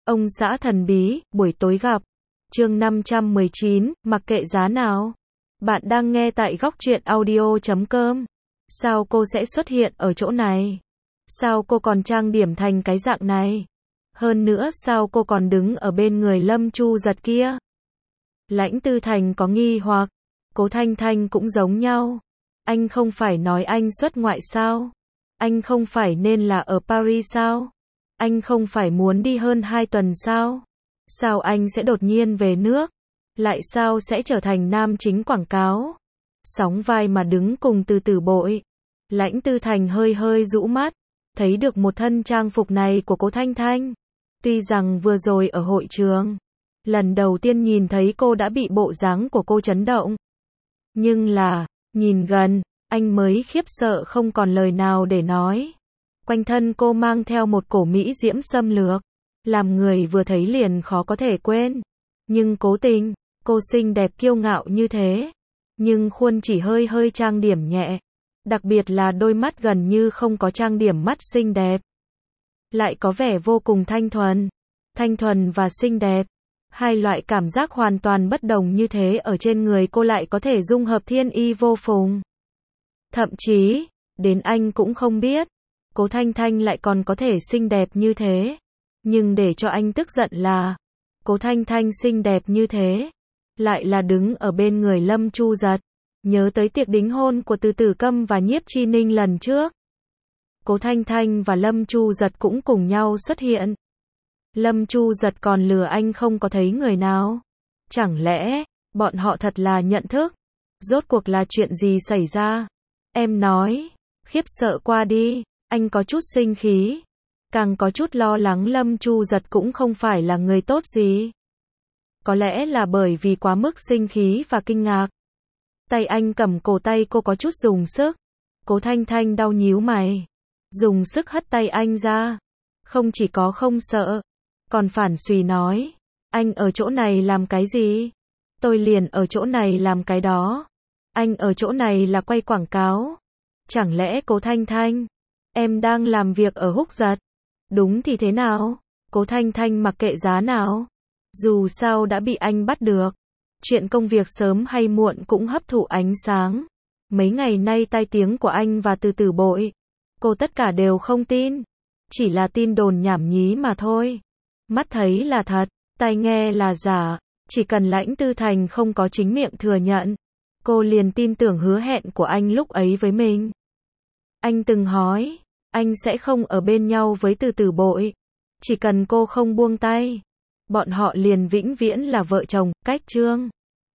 Ông xã thần bí, buổi tối gặp. Chương 519, mặc kệ giá nào. Bạn đang nghe tại góc truyện audio.com. Sao cô sẽ xuất hiện ở chỗ này? Sao cô còn trang điểm thành cái dạng này? Hơn nữa sao cô còn đứng ở bên người Lâm Chu Giật kia? Lãnh Tư Thành có nghi hoặc. Cố Thanh Thanh cũng giống nhau. Anh không phải nói anh xuất ngoại sao? Anh không phải nên là ở Paris sao? Anh không phải muốn đi hơn 2 tuần sao? Sao anh sẽ đột nhiên về nước? Lại sao sẽ trở thành nam chính quảng cáo? Sóng vai mà đứng cùng Từ Tử Bội. Lãnh Tư Thành hơi hơi rũ mắt, thấy được một thân trang phục này của Cố Thanh Thanh. Tuy rằng vừa rồi ở hội trường, lần đầu tiên nhìn thấy cô đã bị bộ dáng của cô chấn động. Nhưng là, nhìn gần, anh mới khiếp sợ không còn lời nào để nói. Quanh thân cô mang theo một cổ mỹ diễm xâm lược, làm người vừa thấy liền khó có thể quên. Nhưng cố tình, cô xinh đẹp kiêu ngạo như thế, nhưng khuôn chỉ hơi hơi trang điểm nhẹ, đặc biệt là đôi mắt gần như không có trang điểm mắt xinh đẹp. Lại có vẻ vô cùng thanh thuần và xinh đẹp. Hai loại cảm giác hoàn toàn bất đồng như thế ở trên người cô lại có thể dung hợp thiên y vô phùng. Thậm chí, đến anh cũng không biết, Cố Thanh Thanh lại còn có thể xinh đẹp như thế. Nhưng để cho anh tức giận là, Cố Thanh Thanh xinh đẹp như thế, lại là đứng ở bên người Lâm Chu Giật. Nhớ tới tiệc đính hôn của Từ Tử Câm và Nhiếp Chi Ninh lần trước. Cố Thanh Thanh và Lâm Chu Giật cũng cùng nhau xuất hiện. Lâm Chu Giật còn lừa anh không có thấy người nào. Chẳng lẽ, bọn họ thật là nhận thức? Rốt cuộc là chuyện gì xảy ra? Em nói, khiếp sợ qua đi, anh có chút sinh khí. Càng có chút lo lắng Lâm Chu Giật cũng không phải là người tốt gì. Có lẽ là bởi vì quá mức sinh khí và kinh ngạc. Tay anh cầm cổ tay cô có chút dùng sức. Cố Thanh Thanh đau nhíu mày, dùng sức hất tay anh ra. Không chỉ có không sợ, còn phản xùy nói, anh ở chỗ này làm cái gì? Tôi liền ở chỗ này làm cái đó. Anh ở chỗ này là quay quảng cáo. Chẳng lẽ Cố Thanh Thanh, em đang làm việc ở Húc Giật? Đúng thì thế nào? Cố Thanh Thanh mặc kệ giá nào. Dù sao đã bị anh bắt được. Chuyện công việc sớm hay muộn cũng hấp thụ ánh sáng. Mấy ngày nay tai tiếng của anh và Từ Tử Bội, cô tất cả đều không tin. Chỉ là tin đồn nhảm nhí mà thôi. Mắt thấy là thật, tai nghe là giả. Chỉ cần Lãnh Tư Thành không có chính miệng thừa nhận, cô liền tin tưởng hứa hẹn của anh lúc ấy với mình. Anh từng hỏi, anh sẽ không ở bên nhau với Từ Tử Bội. Chỉ cần cô không buông tay, bọn họ liền vĩnh viễn là vợ chồng, cách chương.